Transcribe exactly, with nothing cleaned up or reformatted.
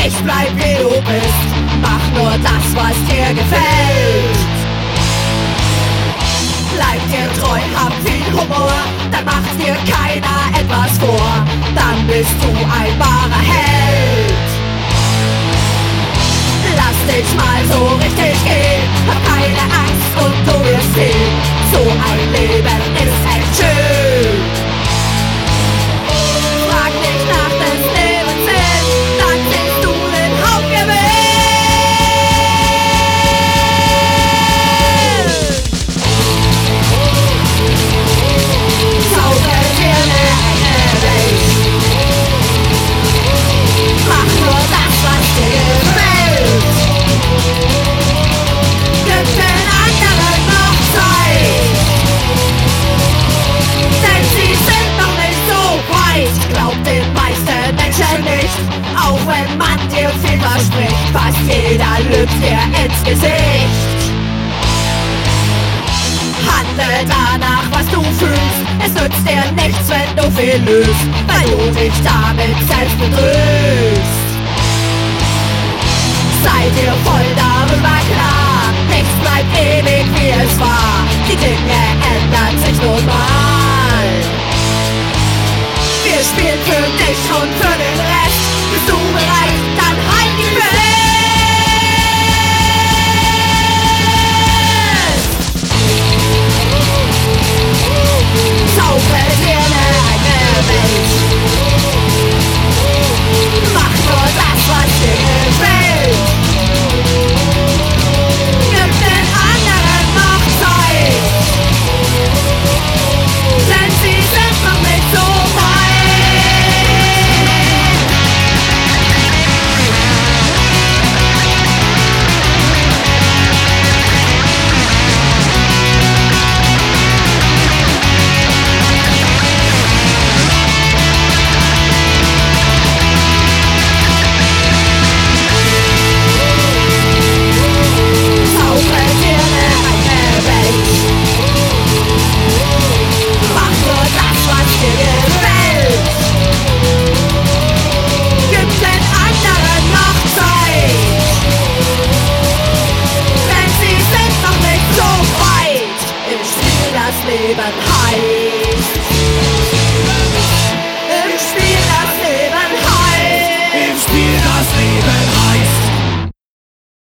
nicht bleib wie du bist. Mach nur das, was dir gefällt. Bleib dir treu, hab viel Humor, dann macht dir keiner etwas vor. Dann bist du ein wahrer Held. Lass dich mal so richtig gehen, hab keine Angst und du wirst sehen, so ein Leben ist echt schön. Frag dich nach des Lebens Sinn, dann siehst du den Hauptgewinn. Zauber dir eine eigene Welt. Mach nur das, was dir gefällt. Gib den anderen noch Zeit, denn sie sind noch nicht so weit. Glaub den meisten Menschen nicht, auch wenn man dir viel verspricht. Fast jeder lügt dir ins Gesicht. Handle danach, was du fühlst, es nützt dir nichts, wenn du viel lügst, weil du dich damit selbst betrügst. Sei dir voll darüber klar, nichts bleibt ewig wie es war. Die Dinge ändern sich nun mal. Wir spielen für dich und für den Rest. Bist du bereit? Dann halt die Fest. Zauber dir eine eigene Welt. Mach nur das, was dir gefällt. Gib den anderen noch Zeit, denn sie sind noch nicht so Leben heil.